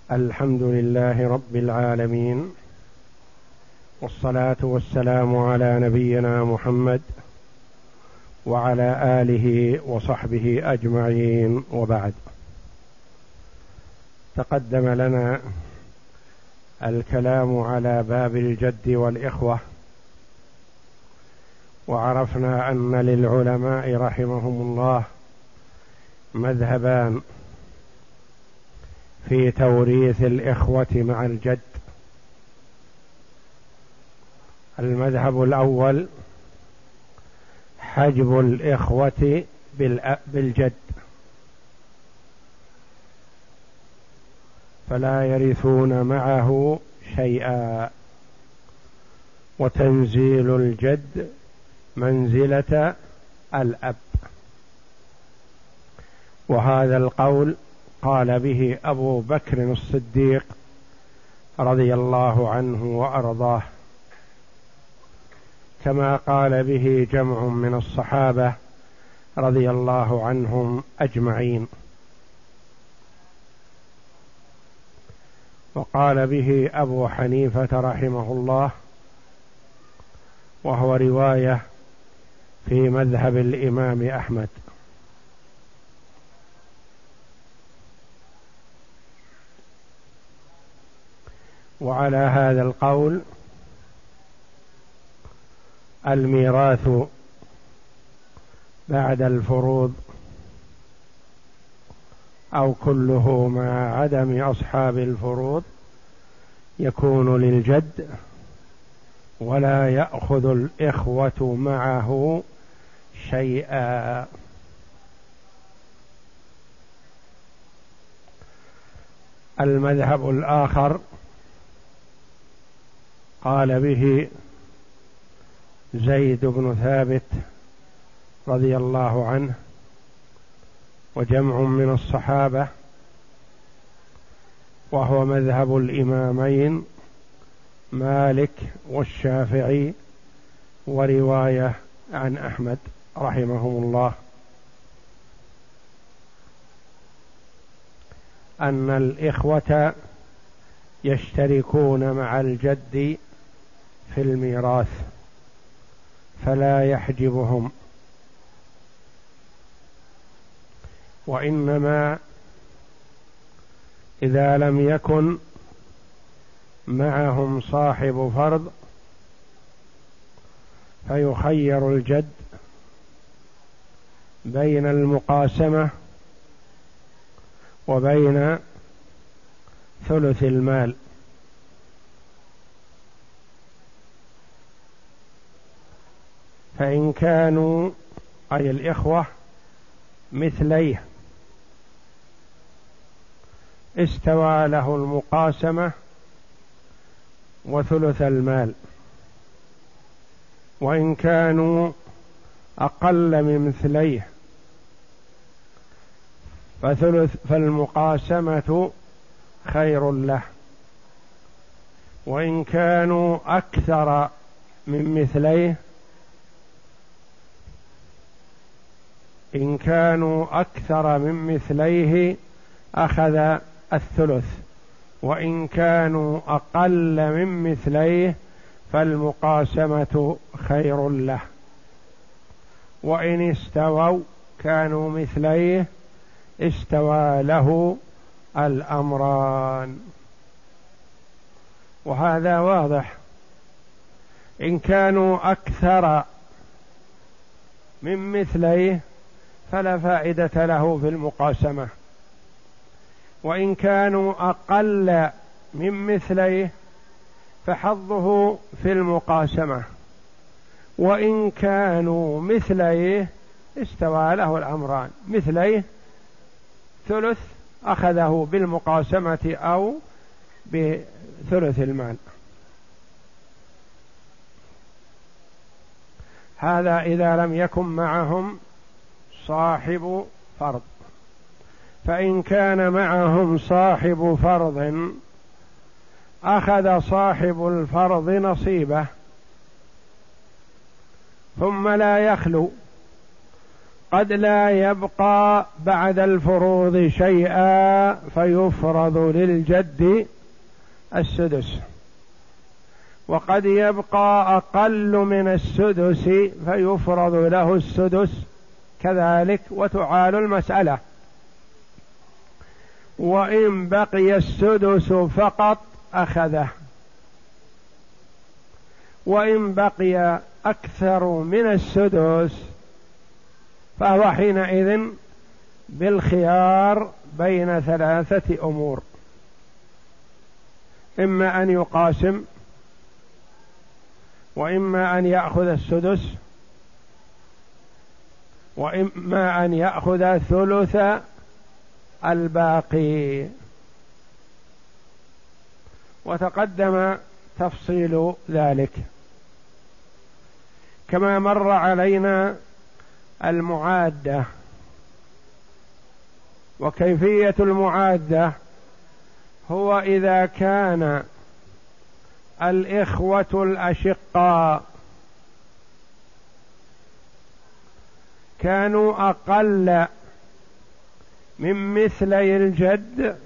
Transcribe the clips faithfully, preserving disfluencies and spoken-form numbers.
الحمد لله رب العالمين، والصلاة والسلام على نبينا محمد وعلى آله وصحبه أجمعين، وبعد. تقدم لنا الكلام على باب الجد والإخوة، وعرفنا أن للعلماء رحمهم الله مذهبان في توريث الإخوة مع الجد. المذهب الأول حجب الإخوة بالجد، فلا يرثون معه شيئا، وتنزيل الجد منزلة الأب. وهذا القول قال به أبو بكر الصديق رضي الله عنه وأرضاه، كما قال به جمع من الصحابة رضي الله عنهم أجمعين، وقال به أبو حنيفة رحمه الله، وهو رواية في مذهب الإمام أحمد. وعلى هذا القول الميراث بعد الفروض أو كله مع عدم أصحاب الفروض يكون للجد، ولا يأخذ الإخوة معه شيئا. المذهب الآخر قال به زيد بن ثابت رضي الله عنه وجمع من الصحابة، وهو مذهب الإمامين مالك والشافعي، ورواية عن أحمد رحمهم الله، أن الإخوة يشتركون مع الجد في الميراث، فلا يحجبهم، وإنما إذا لم يكن معهم صاحب فرض فيخير الجد بين المقاسمة وبين ثلث المال. فإن كانوا أي الإخوة مثليه استوى له المقاسمة وثلث المال، وإن كانوا أقل من مثليه فثلث فالمقاسمة خير له، وإن كانوا أكثر من مثليه إن كانوا أكثر من مثليه أخذ الثلث، وإن كانوا أقل من مثليه فالمقاسمة خير له، وإن استووا كانوا مثليه استوى له الأمران. وهذا واضح، إن كانوا أكثر من مثليه فلا فائدة له في المقاسمة، وإن كانوا أقل من مثليه فحظه في المقاسمة، وإن كانوا مثليه استوى له الأمران، مثليه ثلث أخذه بالمقاسمة أو بثلث المال. هذا إذا لم يكن معهم صاحب فرض. فإن كان معهم صاحب فرض أخذ صاحب الفرض نصيبه، ثم لا يخلو وقد لا يبقى بعد الفروض شيئا فيفرض للجد السدس، وقد يبقى أقل من السدس فيفرض له السدس كذلك، وتعال المسألة. وإن بقي السدس فقط أخذه، وإن بقي أكثر من السدس فهو حينئذ بالخيار بين ثلاثة أمور: إما أن يقاسم، وإما أن يأخذ السدس، وإما أن يأخذ ثلث الباقي. وتقدم تفصيل ذلك. كما مر علينا المعادة، وكيفية المعادة هو إذا كان الإخوة الأشقاء كانوا أقل من مثلي الجد،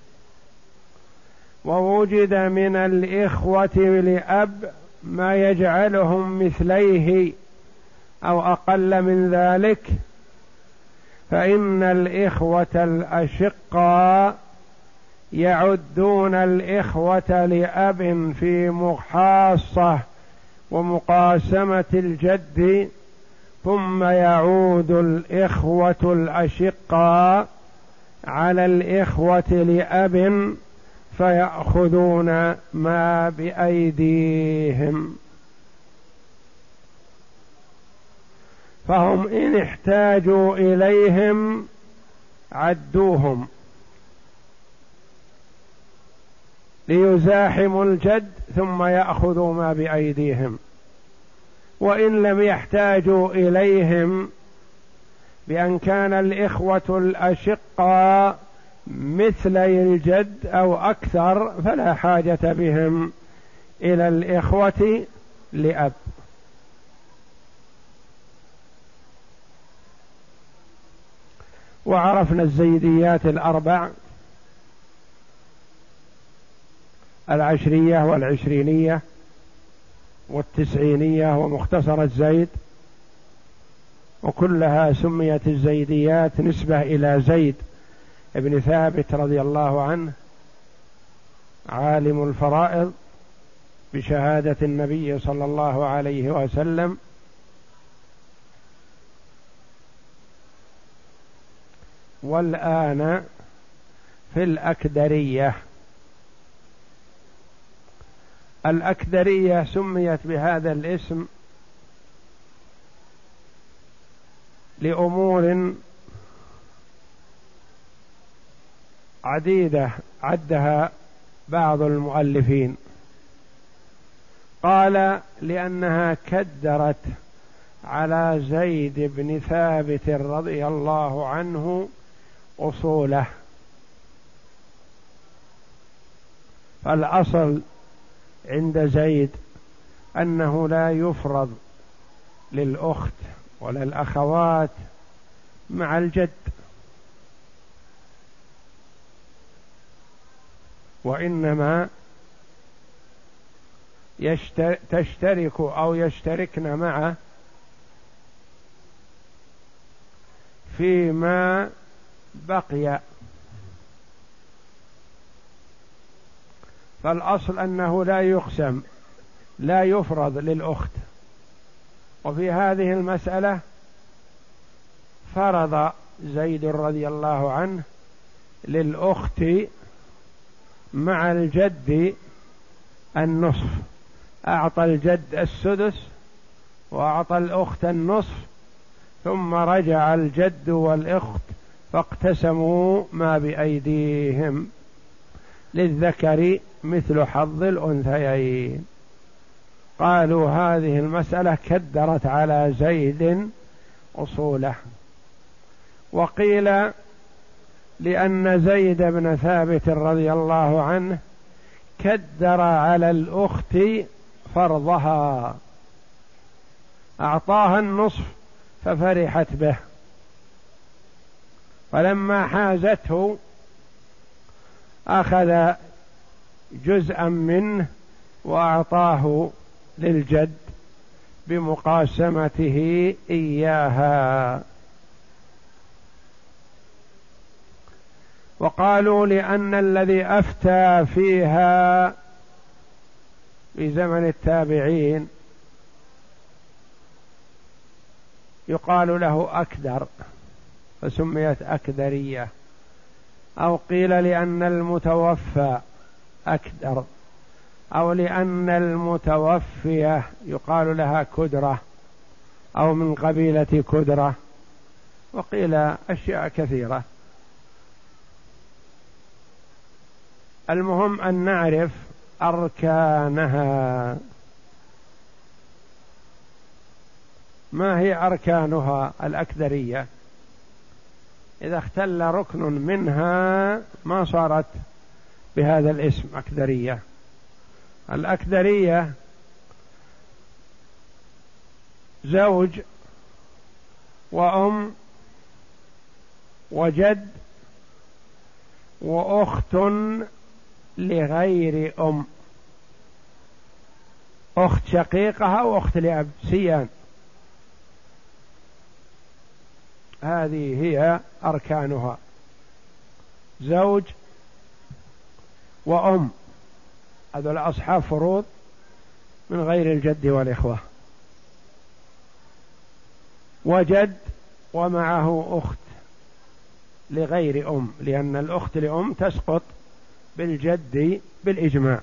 ووجد من الإخوة لأب ما يجعلهم مثليه أو أقل من ذلك، فإن الإخوة الأشقاء يعدون الإخوة لأب في مخاصة ومقاسمة الجد، ثم يعود الإخوة الأشقاء على الإخوة لأب فيأخذون ما بأيديهم. فهم إن احتاجوا إليهم عدوهم ليزاحموا الجد ثم يأخذوا ما بأيديهم، وإن لم يحتاجوا إليهم بأن كان الإخوة الأشقاء مثلي الجد أو أكثر فلا حاجة بهم إلى الإخوة لأب. وعرفنا الزيديات الأربع: العشرية والعشرينية والتسعينية ومختصرة زيد، وكلها سميت الزيديات نسبة إلى زيد ابن ثابت رضي الله عنه عالم الفرائض بشهادة النبي صلى الله عليه وسلم. والآن في الأكدرية. الأكدرية سميت بهذا الاسم لأمور عديدة عدها بعض المؤلفين. قال: لأنها كدرت على زيد بن ثابت رضي الله عنه أصوله. فالأصل عند زيد أنه لا يفرض للأخت ولا الأخوات مع الجد، وإنما تشترك أو يشتركن معه فيما بقي. فالأصل أنه لا يقسم، لا يفرض للأخت. وفي هذه المسألة فرض زيد رضي الله عنه للأخت مع الجد النصف، أعطى الجد السدس وأعطى الأخت النصف، ثم رجع الجد والأخت فاقتسموا ما بأيديهم، للذكر مثل حظ الأنثيين. قالوا هذه المسألة كدرت على زيد أصوله. وقيل لأن زيد بن ثابت رضي الله عنه كدر على الأخت فرضها، أعطاها النصف ففرحت به فلما حازته أخذ جزءا منه وأعطاه للجد بمقاسمته إياها. وقالوا لأن الذي أفتى فيها في زمن التابعين يقال له أكدر فسميت أكدرية، أو قيل لأن المتوفى أكدر، أو لأن المتوفية يقال لها كدرة أو من قبيلة كدرة، وقيل أشياء كثيرة. المهم أن نعرف أركانها. ما هي أركانها الأكدرية؟ إذا اختل ركن منها ما صارت بهذا الاسم أكدرية. الأكدرية زوج وأم وجد وأخت لغير أم، أخت شقيقها وأخت لأب سيان. هذه هي أركانها: زوج وأم، هذول أصحاب فروض من غير الجد والإخوة، وجد ومعه أخت لغير أم، لأن الأخت لأم تسقط بالجد بالإجماع.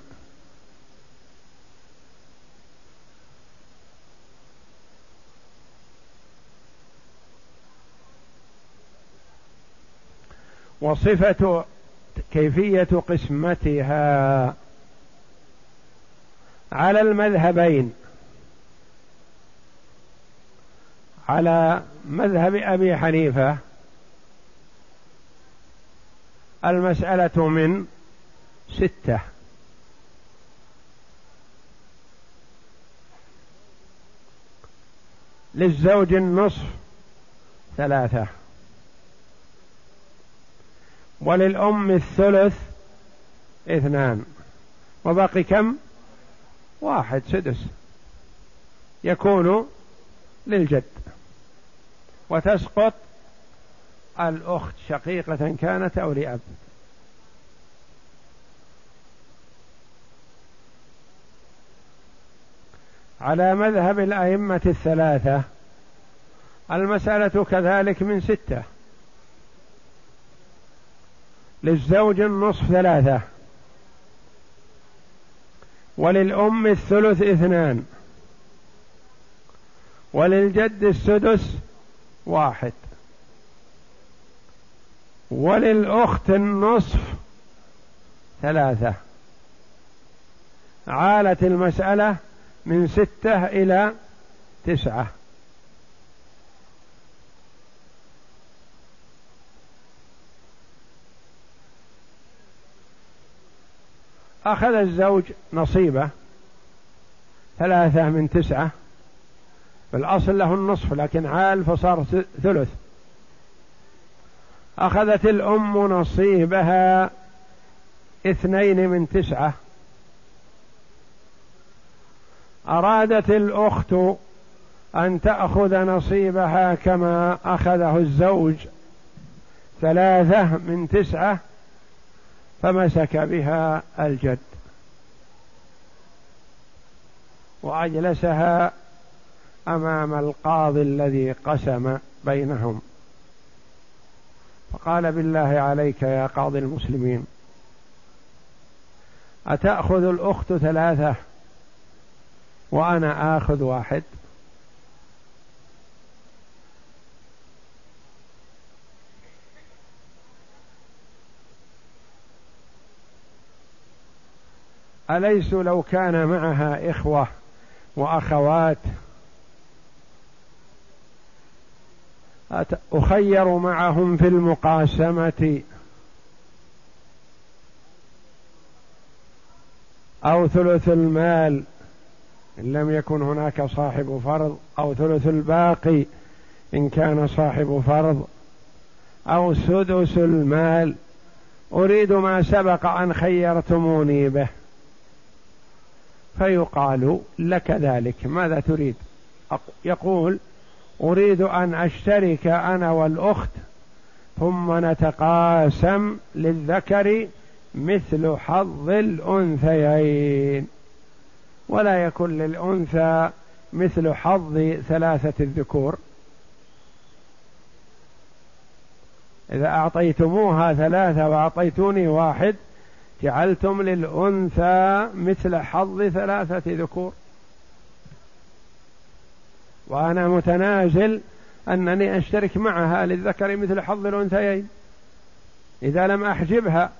وصفة كيفية قسمتها على المذهبين، على مذهب أبي حنيفة المسألة من ستة: للزوج النصف ثلاثة، وللأم الثلث اثنان، وباقي كم؟ واحد سدس يكون للجد، وتسقط الأخت شقيقة كانت أو لأب. على مذهب الأئمة الثلاثة المسألة كذلك من ستة: للزوج النصف ثلاثة، وللأم الثلث اثنان، وللجد السدس واحد، وللأخت النصف ثلاثة. عالت المسألة من ستة إلى تسعة. أخذ الزوج نصيبه ثلاثة من تسعة، بالأصل له النصف لكن عال فصار ثلث. أخذت الأم نصيبها اثنين من تسعة. أرادت الأخت أن تأخذ نصيبها كما أخذه الزوج ثلاثة من تسعة، فمسك بها الجد وأجلسها أمام القاضي الذي قسم بينهم، فقال: بالله عليك يا قاضي المسلمين، أتأخذ الأخت ثلاثة وأنا آخذ واحد؟ أليس لو كان معها إخوة وأخوات أخير معهم في المقاسمة أو ثلث المال إن لم يكن هناك صاحب فرض، أو ثلث الباقي إن كان صاحب فرض، أو سدس المال، أريد ما سبق أن خيرتموني به، فيقال لك ذلك. ماذا تريد؟ يقول أريد أن أشترك أنا والأخت ثم نتقاسم للذكر مثل حظ الأنثيين، ولا يكون للأنثى مثل حظ ثلاثة الذكور. إذا أعطيتموها ثلاثة وأعطيتوني واحد جعلتم للأنثى مثل حظ ثلاثة ذكور، وأنا متنازل أنني أشترك معها للذكر مثل حظ الأنثيين إذا لم أحجبها،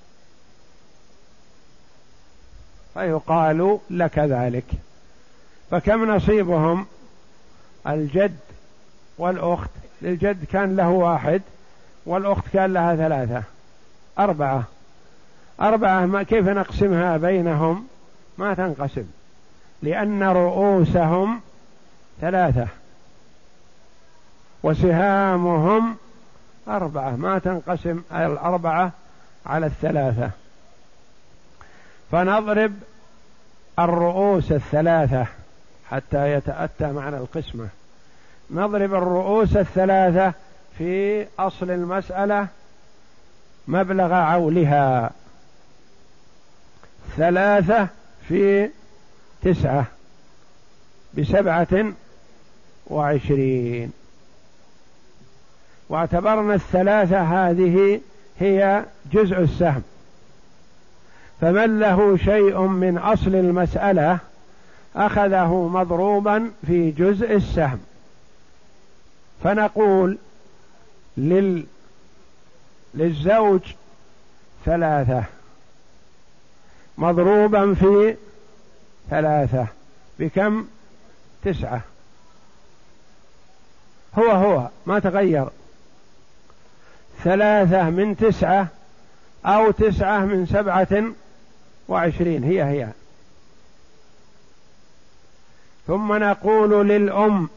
فيقال لك ذلك. فكم نصيبهم؟ الجد والأخت، للجد كان له واحد والأخت كان لها ثلاثة، أربعة. أربعة ما كيف نقسمها بينهم؟ ما تنقسم، لأن رؤوسهم ثلاثة وسهامهم أربعة، ما تنقسم الأربعة على الثلاثة. فنضرب الرؤوس الثلاثة حتى يتأتى معنى القسمة. نضرب الرؤوس الثلاثة في أصل المسألة مبلغ عولها، ثلاثة في تسعة بسبعة وعشرين، واعتبرنا الثلاثة هذه هي جزء السهم، فمن له شيء من أصل المسألة أخذه مضروبا في جزء السهم. فنقول لل... للزوج ثلاثة مضروبا في ثلاثة بكم؟ تسعة. هو هو ما تغير، ثلاثة من تسعة أو تسعة من سبعة وعشرين هي هي. ثم نقول للأم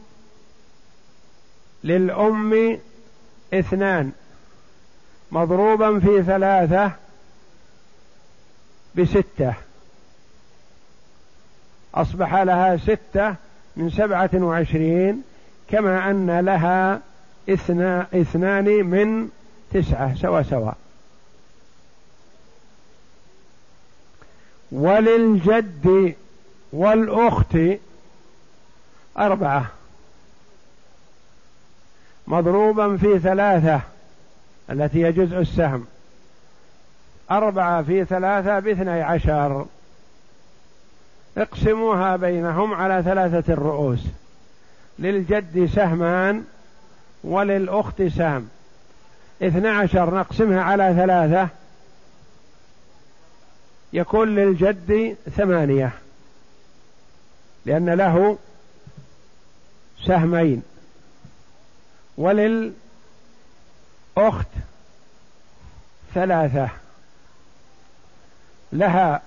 للأم اثنان مضروبا في ثلاثة بستة، أصبح لها ستة من سبعة وعشرين، كما أن لها اثنا اثنان من تسعة سوا سوا. وللجد والأخت أربعة مضروبا في ثلاثة التي هي جزء السهم، أربعة في ثلاثة باثني عشر، اقسموها بينهم على ثلاثة الرؤوس. للجد سهمان وللأخت سهم، اثنى عشر نقسمها على ثلاثة يكون للجد ثمانية، لأن له سهمين، وللأخت ثلاثة لها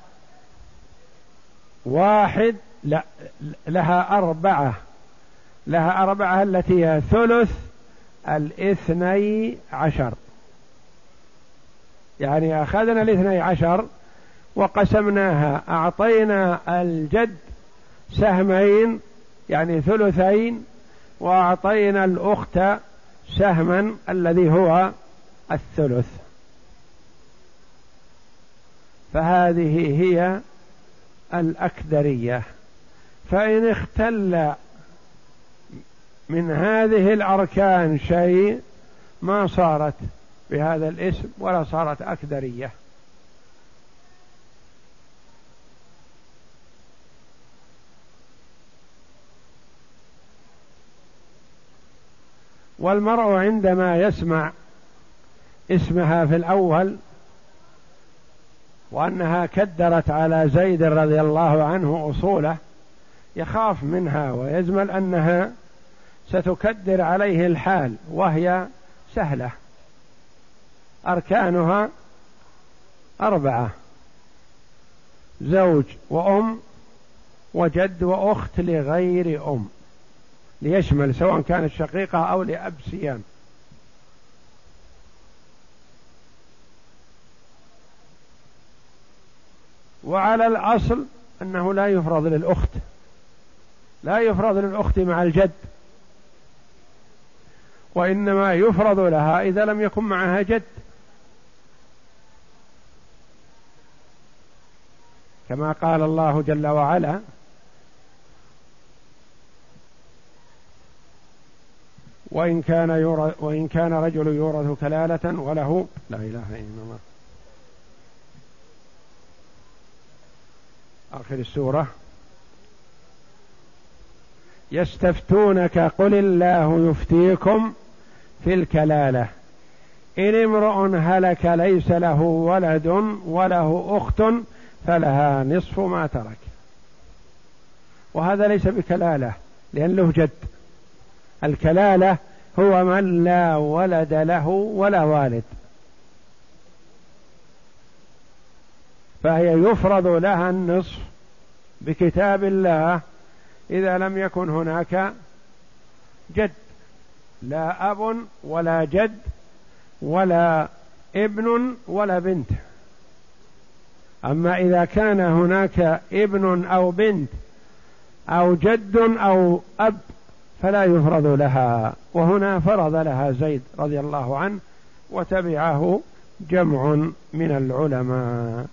واحد، لا لها أربعة، لها أربعة التي هي ثلث الاثني عشر. يعني أخذنا الاثني عشر وقسمناها، أعطينا الجد سهمين يعني ثلثين، وأعطينا الأخت سهما الذي هو الثلث. فهذه هي الأكدرية. فإن اختل من هذه الأركان شيء ما صارت بهذا الاسم ولا صارت أكدرية. والمرء عندما يسمع اسمها في الأول وأنها كدرت على زيد رضي الله عنه أصوله يخاف منها ويزمل أنها ستكدر عليه الحال، وهي سهلة، أركانها أربعة: زوج وأم وجد وأخت لغير أم، ليشمل سواء كانت شقيقة أو لأب سيام. وعلى الأصل أنه لا يفرض للأخت، لا يفرض للأخت مع الجد، وإنما يفرض لها إذا لم يكن معها جد، كما قال الله جل وعلا: وإن كان يورث وإن كان رجل يورث كلالة وله لا إله إلا الله، آخر السورة: يستفتونك قل الله يفتيكم في الكلالة إن امرؤ هلك ليس له ولد وله أخت فلها نصف ما ترك. وهذا ليس بكلالة لأن له جد. الكلالة هو من لا ولد له ولا والد، فهي يفرض لها النصف بكتاب الله إذا لم يكن هناك جد، لا أب ولا جد ولا ابن ولا بنت. أما إذا كان هناك ابن أو بنت أو جد أو أب فلا يفرض لها، وهنا فرض لها زيد رضي الله عنه وتبعه جمع من العلماء.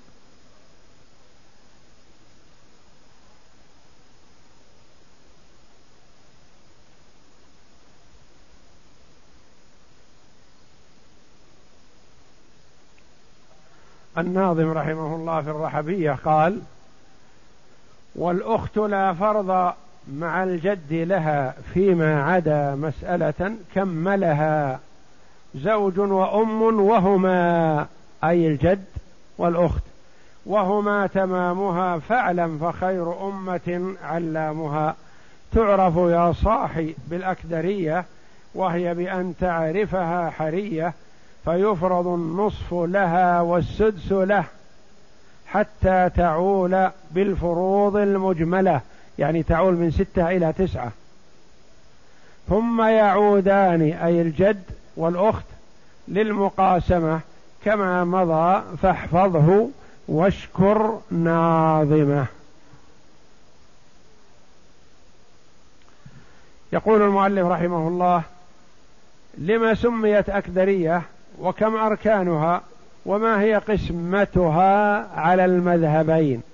الناظم رحمه الله في الرحبية قال: والأخت لا فرض مع الجد لها فيما عدا مسألة كملها زوج وأم وهما، أي الجد والأخت، وهما تمامها فاعلم فخير أمة علامها. تعرف يا صاحي بالأكدرية وهي بأن تعرفها حرية، فيفرض النصف لها والسدس له حتى تعول بالفروض المجملة، يعني تعول من ستة إلى تسعة، ثم يعودان أي الجد والأخت للمقاسمة كما مضى فاحفظه واشكر ناظمه. يقول المؤلف رحمه الله: لما سميت أكدرية وكم أركانها وما هي قسمتها على المذهبين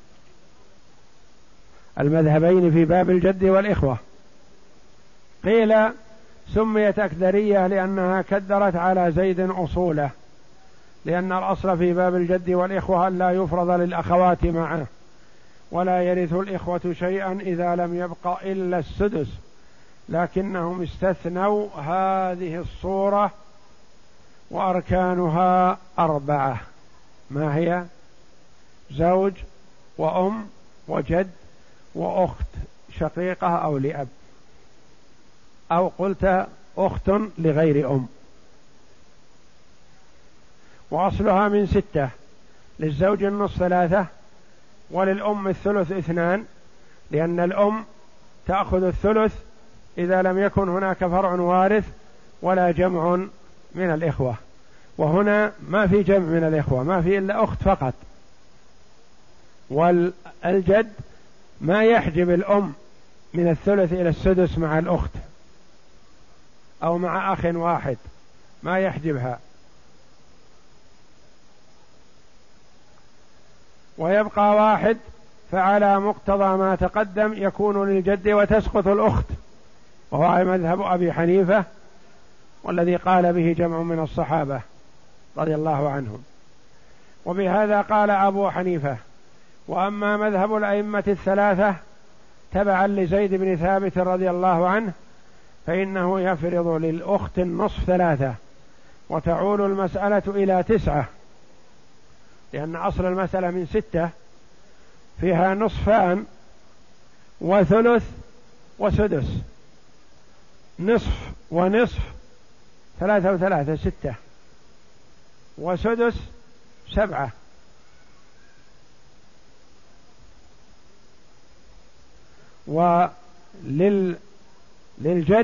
المذهبين في باب الجد والإخوة؟ قيل سميت أكدرية لأنها كدرت على زيد أصوله، لأن الأصل في باب الجد والإخوة أن لا يفرض للأخوات معه، ولا يرث الإخوة شيئا إذا لم يبق إلا السدس، لكنهم استثنوا هذه الصورة وأركانها أربعة، ما هي؟ زوج وأم وجد وأخت شقيقة أو لأب، أو قلت أخت لغير أم. وأصلها من ستة: للزوج النصف ثلاثة، وللأم الثلث اثنان، لأن الأم تأخذ الثلث إذا لم يكن هناك فرع وارث ولا جمع من الإخوة، وهنا ما في جمع من الإخوة، ما في إلا أخت فقط. والجد ما يحجب الأم من الثلث إلى السدس مع الأخت أو مع أخ واحد، ما يحجبها، ويبقى واحد، فعلى مقتضى ما تقدم يكون للجد وتسقط الأخت، وهو مذهب أبي حنيفة والذي قال به جمع من الصحابة رضي الله عنهم، وبهذا قال أبو حنيفة. وأما مذهب الأئمة الثلاثة تبعا لزيد بن ثابت رضي الله عنه فإنه يفرض للأخت النصف ثلاثة، وتعول المسألة إلى تسعة، لأن أصل المسألة من ستة فيها نصفان وثلث وسدس، نصف ونصف ثلاثة وثلاثة ستة، وسدس سبعة، ولل للجد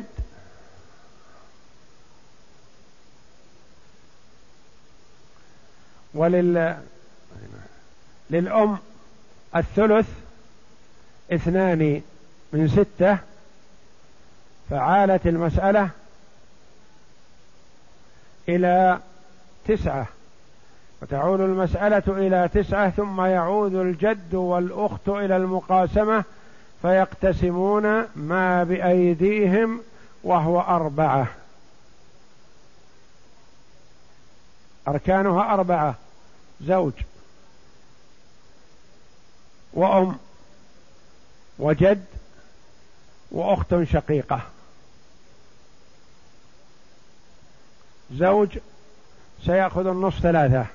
ولل للأم الثلث اثنان من ستة، فعالت المسألة إلى تسعة، وتعود المسألة إلى تسعة، ثم يعود الجد والأخت إلى المقاسمة فيقتسمون ما بأيديهم وهو أربعة. أركانها أربعة: زوج وأم وجد وأخت شقيقة. زوج سيأخذ النصف ثلاثة،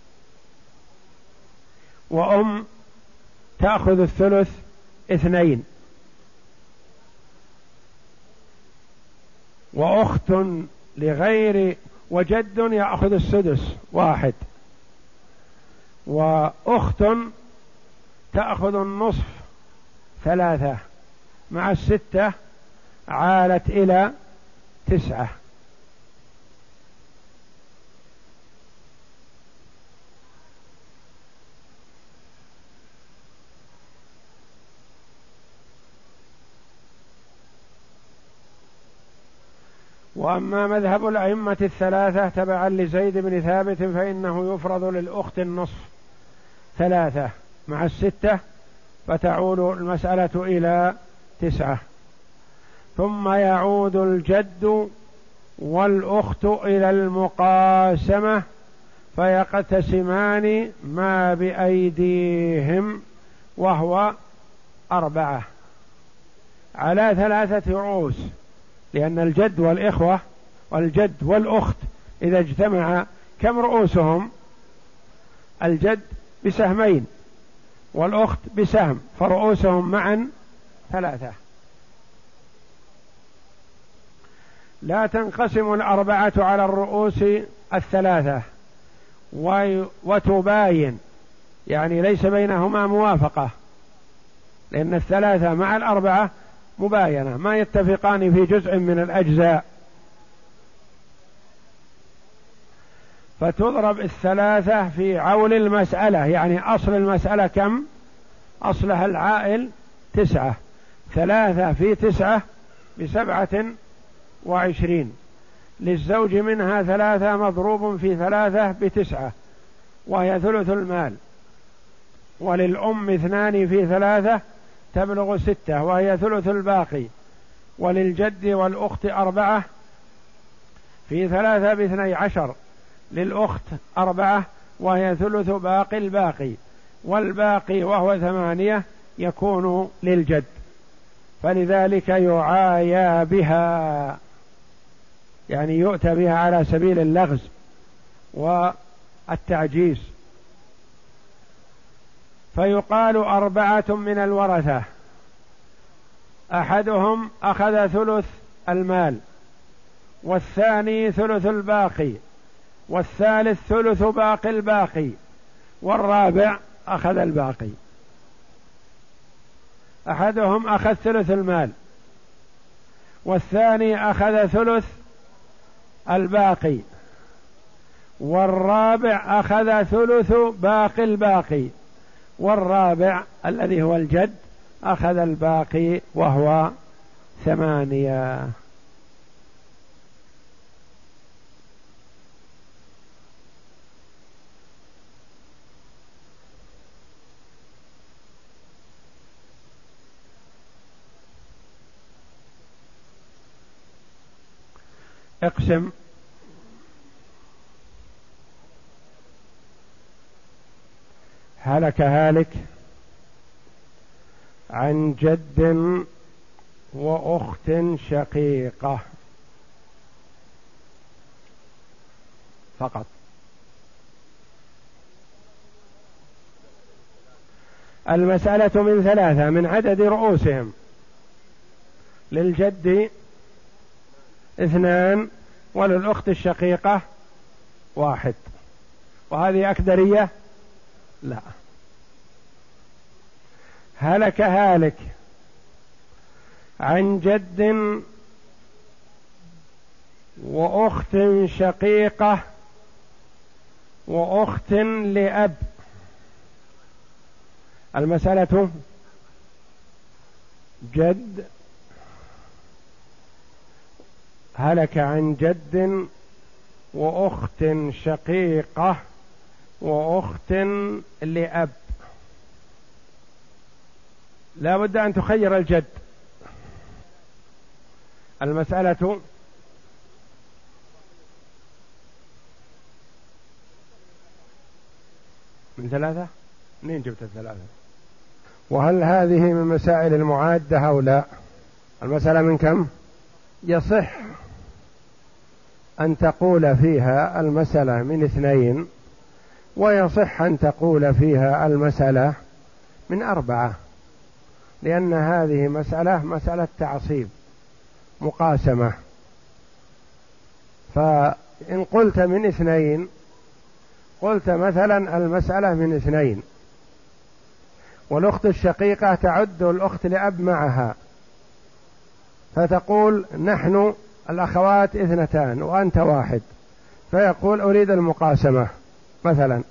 وأم تأخذ الثلث اثنين، وأخت لغير وجد يأخذ السدس واحد، وأخت تأخذ النصف ثلاثة، مع الستة عالت إلى تسعة. وأما مذهب الأئمة الثلاثة تبعا لزيد بن ثابت فإنه يفرض للأخت النصف ثلاثة مع الستة، فتعود المسألة إلى تسعة، ثم يعود الجد والأخت إلى المقاسمة فيقتسمان ما بأيديهم وهو أربعة على ثلاثة رؤوس، لأن الجد والإخوة والجد والأخت إذا اجتمع كم رؤوسهم؟ الجد بسهمين والأخت بسهم، فرؤوسهم معا ثلاثة. لا تنقسم الأربعة على الرؤوس الثلاثة وتباين، يعني ليس بينهما موافقة، لأن الثلاثة مع الأربعة مباينة، ما يتفقان في جزء من الأجزاء، فتضرب الثلاثة في عول المسألة. يعني أصل المسألة كم؟ أصلها العائل تسعة، ثلاثة في تسعة بسبعة وعشرين، للزوج منها ثلاثة مضروب في ثلاثة بتسعة وهي ثلث المال، وللأم اثنان في ثلاثة تبلغ ستة وهي ثلث الباقي، وللجد والأخت أربعة في ثلاثة باثني عشر، للأخت أربعة وهي ثلث باقي الباقي، والباقي وهو ثمانية يكون للجد، فلذلك يعايا بها، يعني يؤتى بها على سبيل اللغز والتعجيز. فيقال أربعة من الورثة أحدهم أخذ ثلث المال، والثاني ثلث الباقي، والثالث ثلث باقي الباقي، والرابع أخذ الباقي. أحدهم أخذ ثلث المال، والثاني أخذ ثلث الباقي، والرابع أخذ ثلث باقي الباقي، والرابع الذي هو الجد أخذ الباقي وهو ثمانية. اقسم. هلك هالك عن جد وأخت شقيقة فقط. المسألة من ثلاثة من عدد رؤوسهم، للجد اثنان وللأخت الشقيقة واحد، وهذه أكدرية لا. هلك هالك عن جد وأخت شقيقة وأخت لأب المسألة جد هلك عن جد وأخت شقيقة وأخت لأب. لا بد أن تخير الجد. المسألة من ثلاثة. منين جبت الثلاثة؟ وهل هذه من مسائل المعادة أو لا؟ المسألة من كم؟ يصح أن تقول فيها المسألة من اثنين، ويصح أن تقول فيها المسألة من أربعة، لأن هذه مسألة مسألة تعصيب مقاسمة. فإن قلت من اثنين قلت مثلا المسألة من اثنين، والأخت الشقيقة تعد الأخت لأب معها، فتقول نحن الأخوات اثنتان وأنت واحد، فيقول أريد المقاسمة مثلا،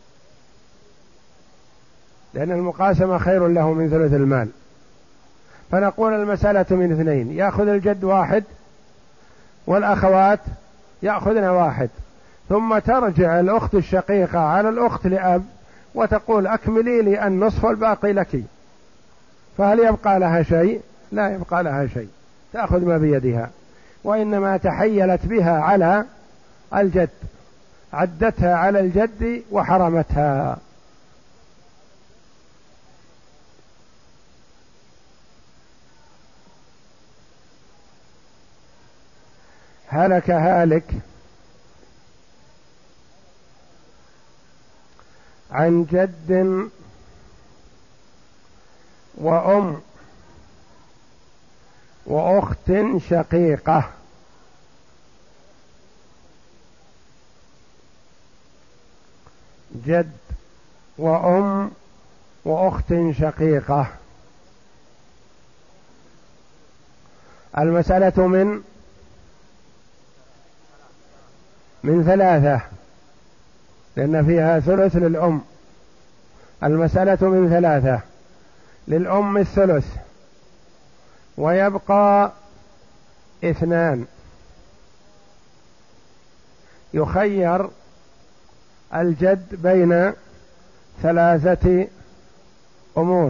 لأن المقاسمة خير له من ثلث المال. فنقول المسألة من اثنين، يأخذ الجد واحد والأخوات يأخذن واحد، ثم ترجع الأخت الشقيقة على الأخت لأب وتقول أكملي لي النصف والباقي لك. فهل يبقى لها شيء؟ لا يبقى لها شيء، تأخذ ما بيدها، وإنما تحيلت بها على الجد، عدتها على الجد وحرمتها. هلك هالك عن جد وأم وأخت شقيقة. جد وأم وأخت شقيقة. المسألة من من ثلاثة، لأن فيها ثلث للأم. المسألة من ثلاثة، للأم الثلث ويبقى اثنان. يخير الجد بين ثلاثة أمور: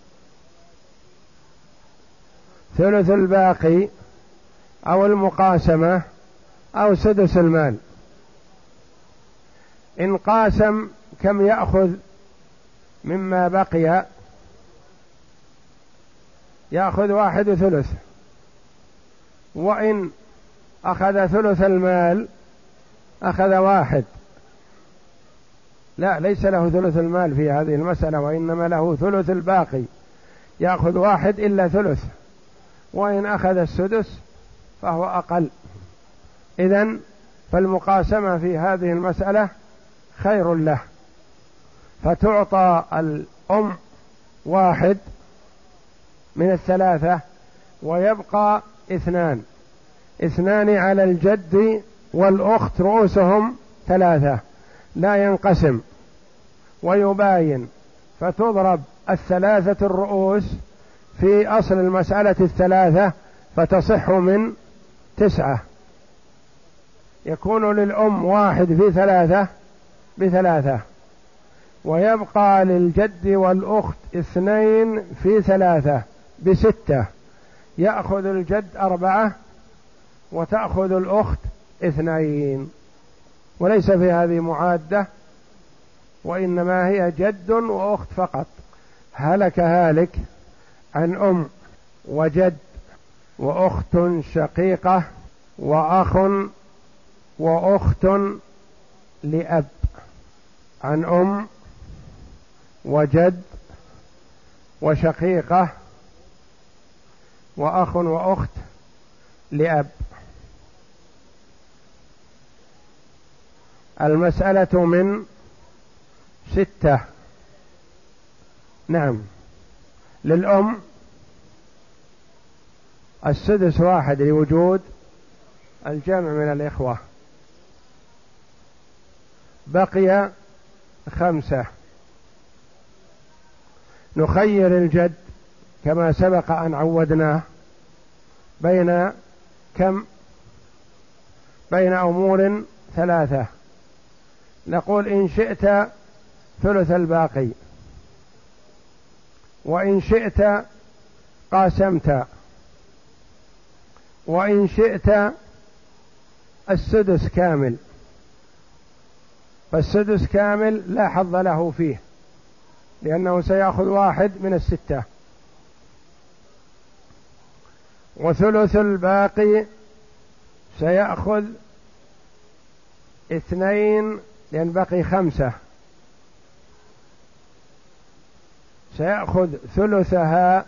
ثلث الباقي أو المقاسمة أو سدس المال. إن قاسم كم يأخذ مما بقي؟ يأخذ واحد ثلث. وإن أخذ ثلث المال أخذ واحد. لا، ليس له ثلث المال في هذه المسألة، وإنما له ثلث الباقي، يأخذ واحد إلا ثلث. وإن أخذ السدس فهو أقل. إذن فالمقاسمة في هذه المسألة خير له، فتعطى الأم واحد من الثلاثة ويبقى اثنان. اثنان على الجد والأخت رؤوسهم ثلاثة، لا ينقسم ويباين، فتضرب الثلاثة الرؤوس في أصل المسألة الثلاثة فتصح من تسعة. يكون للأم واحد في ثلاثة بثلاثة، ويبقى للجد والأخت اثنين في ثلاثة بستة. يأخذ الجد أربعة وتأخذ الأخت اثنين. وليس في هذه معادة، وإنما هي جد وأخت فقط. هلك هالك عن أم وجد وأخت شقيقة وأخ وأخت لأب. عن أم وجد وشقيقة وأخ وأخت لأب. المسألة من ستة. نعم، للأم السدس واحد لوجود الجمع من الإخوة، بقي خمسة. نخير الجد كما سبق أن عودناه بين كم؟ بين أمور ثلاثة. نقول إن شئت ثلث الباقي، وإن شئت قاسمت، وإن شئت السدس كامل. فالسدس كامل لا حظ له فيه لأنه سيأخذ واحد من الستة، وثلث الباقي سيأخذ اثنين لأن بقي خمسة، سيأخذ ثلثها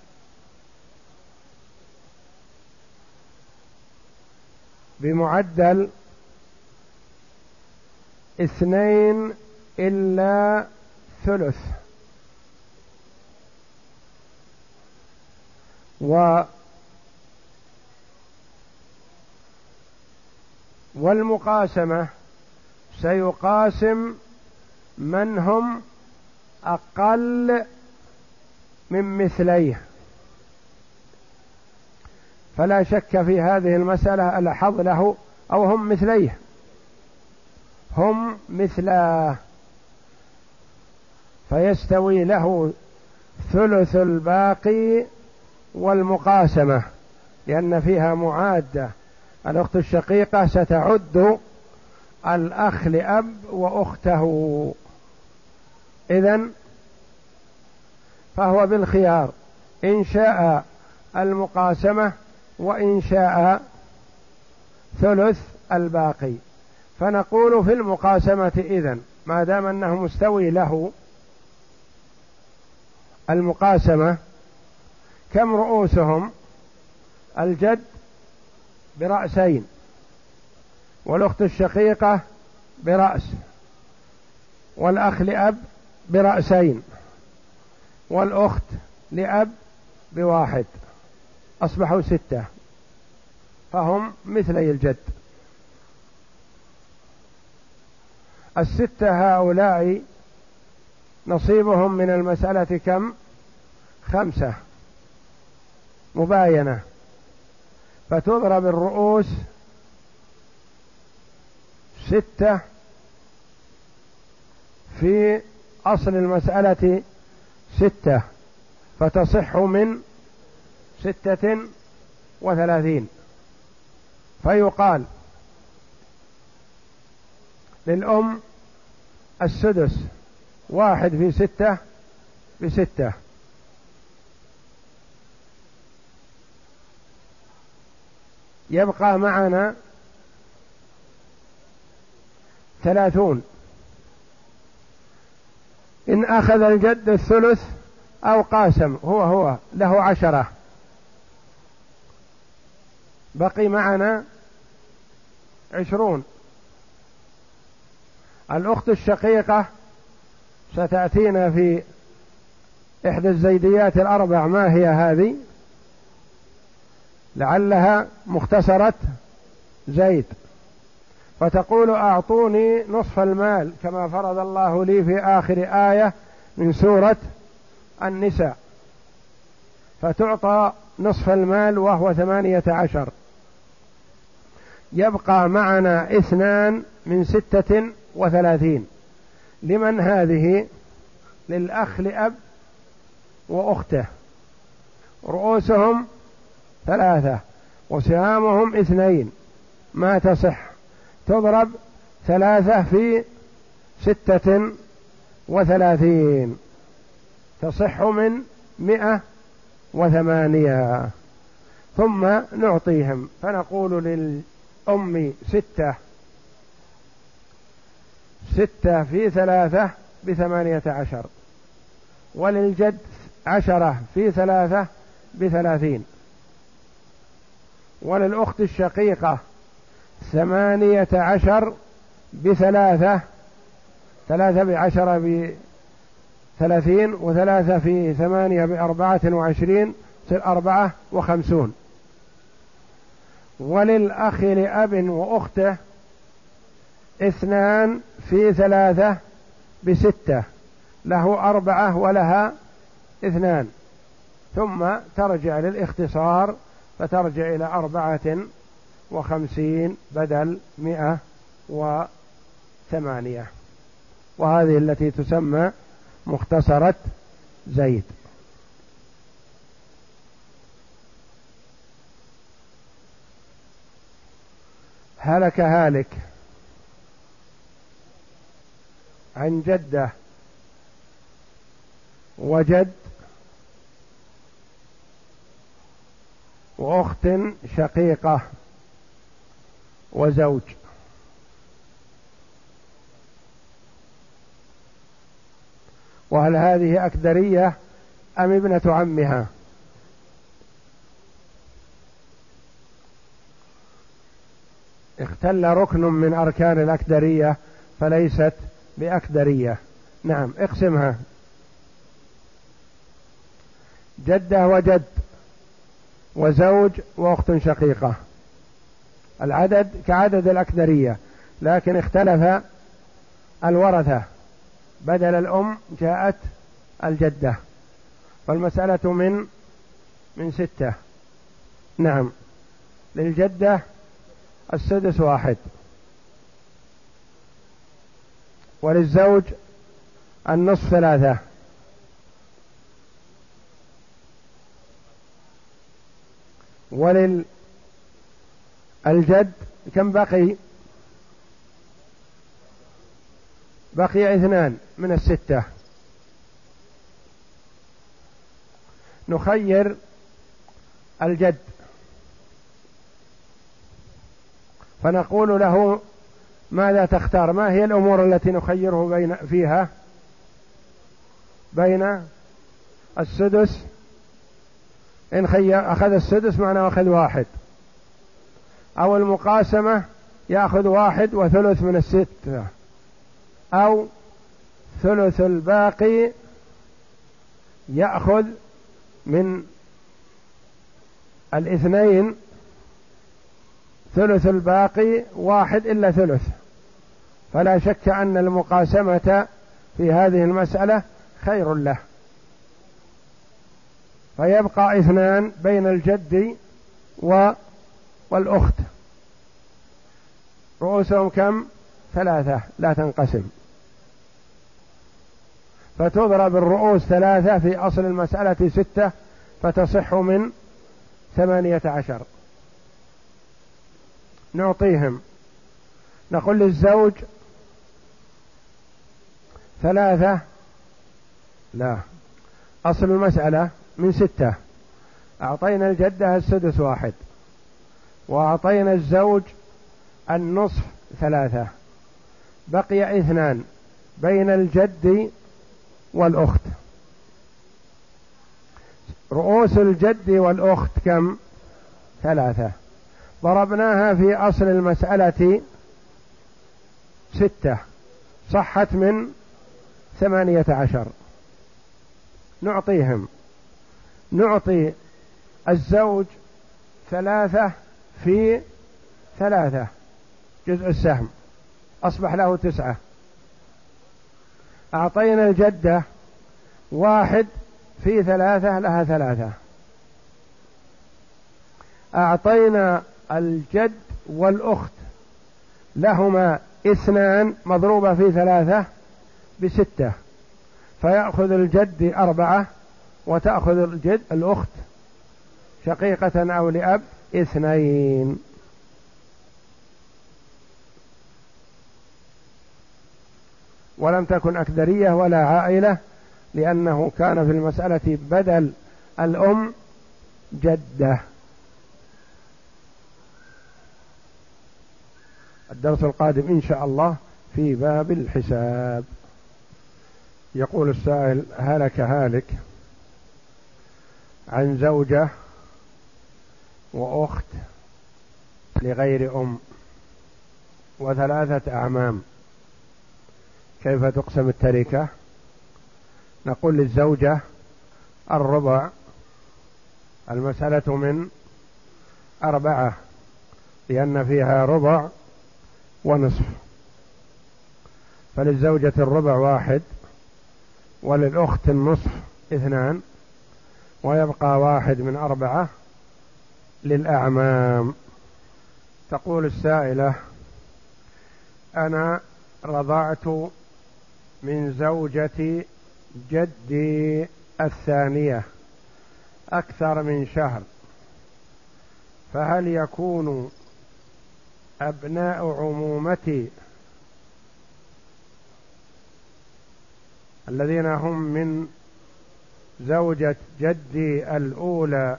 بمعدل اثنين إلا ثلث، و والمقاسمة سيقاسم من هم أقل من مثليه، فلا شك في هذه المسألة الحظ له أو هم مثليه، هم مثله، فيستوي له ثلث الباقي والمقاسمة، لأن فيها معادة. الأخت الشقيقة ستعد الأخ لأب وأخته، إذن فهو بالخيار إن شاء المقاسمة وإن شاء ثلث الباقي. فنقول في المقاسمة إذن ما دام أنه مستوي له المقاسمة، كم رؤوسهم؟ الجد برأسين، والأخت الشقيقة برأس، والأخ لأب برأسين، والأخت لأب بواحد، أصبحوا ستة، فهم مثلي الجد. الستة هؤلاء نصيبهم من المسألة كم؟ خمسة مباينة، فتضرب الرؤوس ستة في أصل المسألة ستة، فتصح من ستة وثلاثين. فيقال للأم السدس، واحد في ستة بستة، يبقى معنا ثلاثون. إن أخذ الجد الثلث أو قاسم هو هو له عشرة، بقي معنا عشرون. الأخت الشقيقة ستأتينا في إحدى الزيديات الأربع، ما هي هذه؟ لعلها مختصرة زيد، فتقول أعطوني نصف المال كما فرض الله لي في آخر آية من سورة النساء، فتعطى نصف المال وهو ثمانية عشر، يبقى معنا اثنان من ستة وثلاثين. لمن هذه؟ للأخ لأب وأخته، رؤوسهم ثلاثة وسهامهم اثنين، ما تصح، تضرب ثلاثة في ستة وثلاثين، تصح من مئة وثمانية. ثم نعطيهم، فنقول للأم ستة، ستة في ثلاثة بثمانية عشر، وللجد عشرة في ثلاثة بثلاثين، وللأخت الشقيقة ثمانية عشر بثلاثة، ثلاثة بعشرة بثلاثين، وثلاثة في ثمانية بأربعة وعشرين، تصير أربعة وخمسون. وللأخ لأب وأخته اثنان في ثلاثة بستة، له أربعة ولها اثنان، ثم ترجع للاختصار فترجع إلى أربعة وخمسين بدل مئة وثمانية، وهذه التي تسمى مختصرة زيد. هلك هالك عن جدة وجد وأخت شقيقة وزوج. وهل هذه أكدرية أم ابنة عمها؟ اختل ركن من أركان الأكدرية فليست بأكدرية. نعم، اقسمها. جدة وجد وزوج وأخت شقيقة، العدد كعدد الأكدرية، لكن اختلف الورثة، بدل الأم جاءت الجدة، فالمسألة من من ستة. نعم، للجدة السدس واحد، وللزوج النصف ثلاثة، وللجد كم بقي؟ بقي اثنان من الستة. نخير الجد فنقول له ماذا تختار؟ ما هي الأمور التي نخيره بين فيها؟ بين السدس، إن خير أخذ السدس معناه أخذ واحد، أو المقاسمة يأخذ واحد وثلث من الستة، أو ثلث الباقي يأخذ من الاثنين ثلث الباقي واحد إلا ثلث. فلا شك أن المقاسمة في هذه المسألة خير له، فيبقى اثنان بين الجد والأخت، رؤوسهم كم؟ ثلاثة، لا تنقسم، فتضرب الرؤوس ثلاثة في أصل المسألة ستة، فتصح من ثمانية عشر. نعطيهم، نقول للزوج ثلاثة، لا، أصل المسألة من ستة، أعطينا الجدة السدس واحد، وأعطينا الزوج النصف ثلاثة، بقي اثنان بين الجد والأخت. رؤوس الجد والأخت كم؟ ثلاثة، ضربناها في أصل المسألة ستة، صحت من ثمانية عشر. نعطيهم، نعطي الزوج ثلاثة في ثلاثة جزء السهم، أصبح له تسعة. أعطينا الجدة واحد في ثلاثة، لها ثلاثة. أعطينا الجد والأخت لهما اثنان مضروبة في ثلاثة بستة، فيأخذ الجد أربعة، وتأخذ الجد الأخت شقيقة أو لأب اثنين. ولم تكن أكدرية ولا عائلة، لأنه كان في المسألة بدل الأم جدة. الدرس القادم إن شاء الله في باب الحساب. يقول السائل: هلك هالك عن زوجة وأخت لغير أم وثلاثة أعمام، كيف تقسم التركة؟ نقول للزوجة الربع، المسألة من أربعة لأن فيها ربع ونصف، فللزوجة الربع واحد، وللأخت النصف اثنان، ويبقى واحد من أربعة للأعمام. تقول السائلة: أنا رضعت من زوجة جدي الثانية أكثر من شهر، فهل يكون أبناء عمومتي الذين هم من زوجة جدي الأولى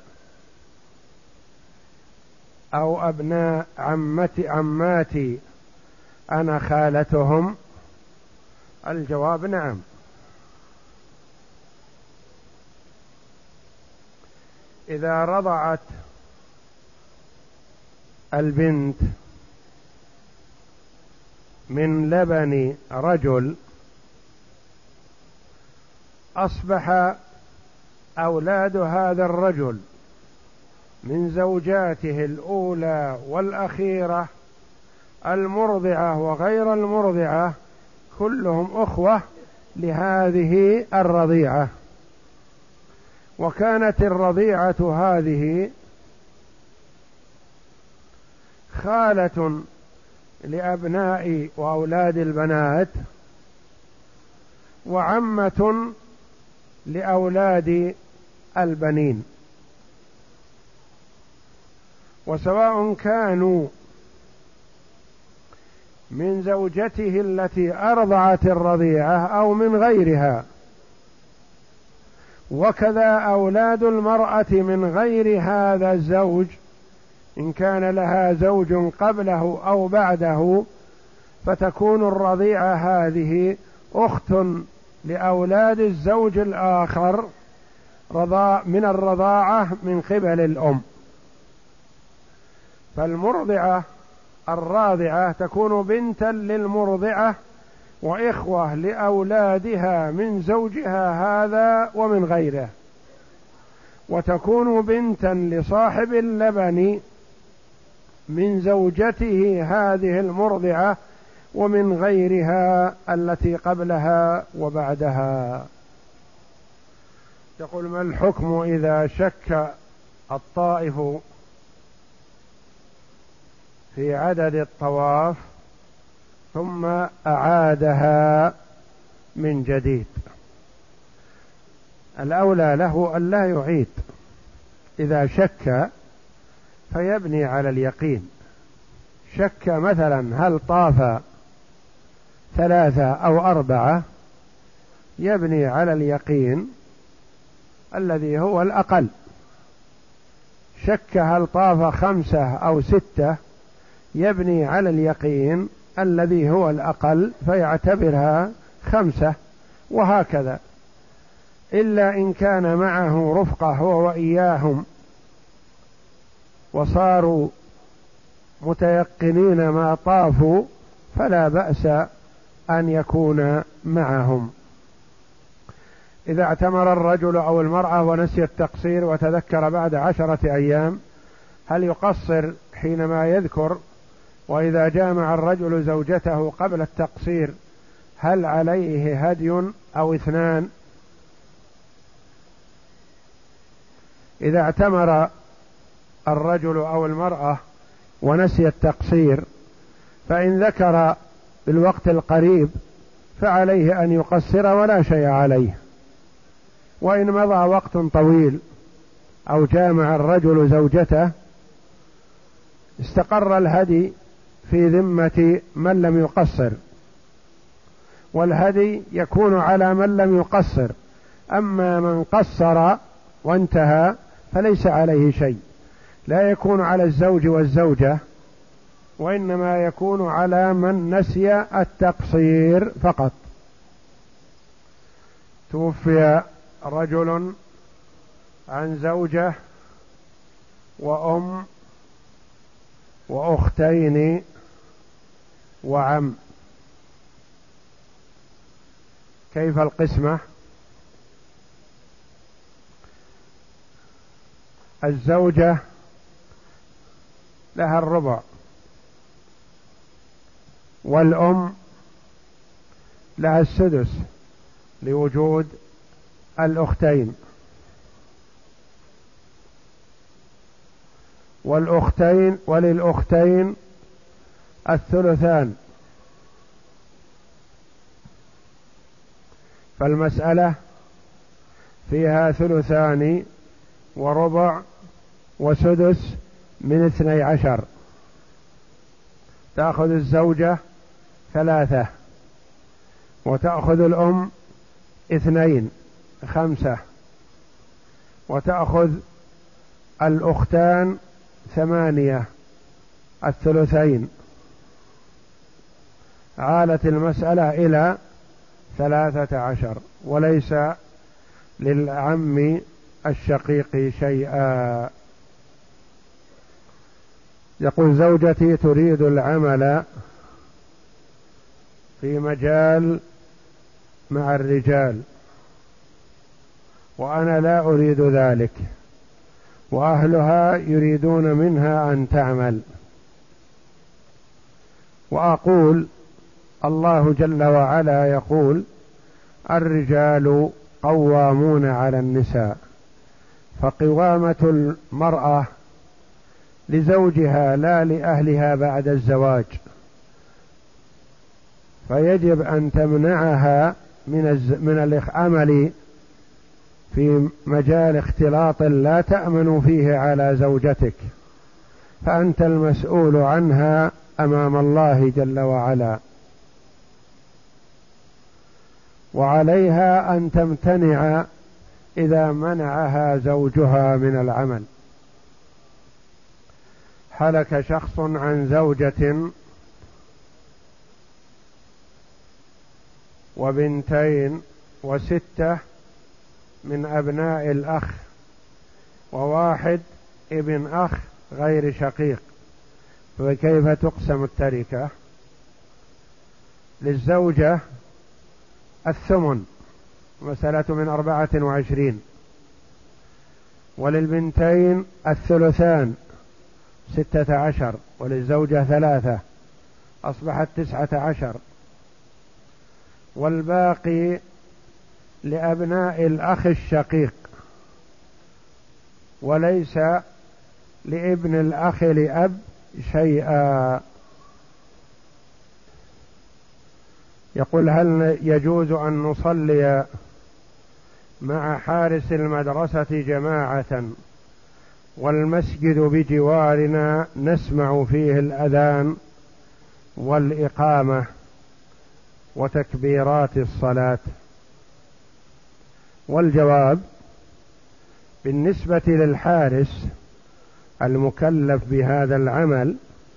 أو أبناء عمتي عماتي أنا خالتهم؟ الجواب نعم. إذا رضعت البنت من لبن رجل أصبح أولاد هذا الرجل من زوجاته الأولى والأخيرة المرضعة وغير المرضعة كلهم أخوة لهذه الرضيعة، وكانت الرضيعة هذه خالة لأبناء وأولاد البنات وعمة لأولاد البنين، وسواء كانوا من زوجته التي أرضعت الرضيعة أو من غيرها، وكذا أولاد المرأة من غير هذا الزوج إن كان لها زوج قبله أو بعده، فتكون الرضيعة هذه أخت لأولاد الزوج الآخر من الرضاعة من قبل الأم. فالمرضعة الراضعة تكون بنتا للمرضعة وإخوة لأولادها من زوجها هذا ومن غيره، وتكون بنتا لصاحب اللبن من زوجته هذه المرضعة ومن غيرها التي قبلها وبعدها. تقول: ما الحكم إذا شك الطائف في عدد الطواف ثم أعادها من جديد؟ الأولى له أن لا يعيد، إذا شك فيبني على اليقين. شك مثلا هل طاف ثلاثة أو أربعة، يبني على اليقين الذي هو الأقل. شك هل طاف خمسة أو ستة، يبني على اليقين الذي هو الأقل فيعتبرها خمسة، وهكذا. إلا إن كان معه رفقة هو وإياهم وصاروا متيقنين ما طافوا فلا بأس أن يكون معهم. إذا اعتمر الرجل أو المرأة ونسي التقصير وتذكر بعد عشرة أيام، هل يقصر حينما يذكر؟ وإذا جامع الرجل زوجته قبل التقصير هل عليه هدي أو اثنان؟ إذا اعتمر الرجل أو المرأة ونسي التقصير فإن ذكر بالوقت القريب فعليه أن يقصر ولا شيء عليه، وإن مضى وقت طويل أو جامع الرجل زوجته استقر الهدي في ذمة من لم يقصر، والهدي يكون على من لم يقصر. أما من قصر وانتهى فليس عليه شيء، لا يكون على الزوج والزوجة، وإنما يكون على من نسي التقصير فقط. توفي رجل عن زوجة وأم وأختين وعم، كيف القسمة؟ الزوجة لها الربع، والأم لها السدس لوجود الأختين، والأختين وللأختين الثلثان، فالمسألة فيها ثلثان وربع وسدس من اثني عشر، تأخذ الزوجة ثلاثة وتأخذ الأم اثنين خمسة وتأخذ الأختان ثمانية الثلثين، عالت المسألة إلى ثلاثة عشر، وليس للعم الشقيق شيئا. يقول زوجتي تريد العمل في مجال مع الرجال وأنا لا أريد ذلك، وأهلها يريدون منها أن تعمل، وأقول الله جل وعلا يقول الرجال قوامون على النساء، فقوامة المرأة لزوجها لا لأهلها بعد الزواج، فيجب أن تمنعها من من العمل في مجال اختلاط لا تأمن فيه على زوجتك، فأنت المسؤول عنها أمام الله جل وعلا، وعليها أن تمتنع إذا منعها زوجها من العمل. هلك شخص عن زوجة وبنتين وستة من أبناء الأخ وواحد ابن أخ غير شقيق، فكيف تقسم التركة؟ للزوجة الثمن، مسألة من أربعة وعشرين، وللبنتين الثلثان ستة عشر، وللزوجة ثلاثة، أصبحت تسعة عشر، والباقي لأبناء الأخ الشقيق، وليس لابن الأخ لأب شيئا. يقول هل يجوز أن نصلي مع حارس المدرسة جماعة والمسجد بجوارنا نسمع فيه الأذان والإقامة وتكبيرات الصلاة؟ والجواب بالنسبة للحارس المكلف بهذا العمل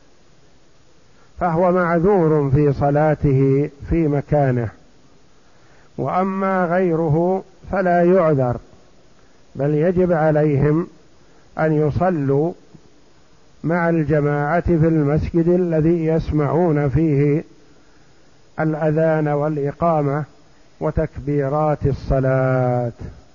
فهو معذور في صلاته في مكانه، وأما غيره فلا يعذر، بل يجب عليهم أن يصلوا مع الجماعة في المسجد الذي يسمعون فيه الأذان والإقامة وتكبيرات الصلاة.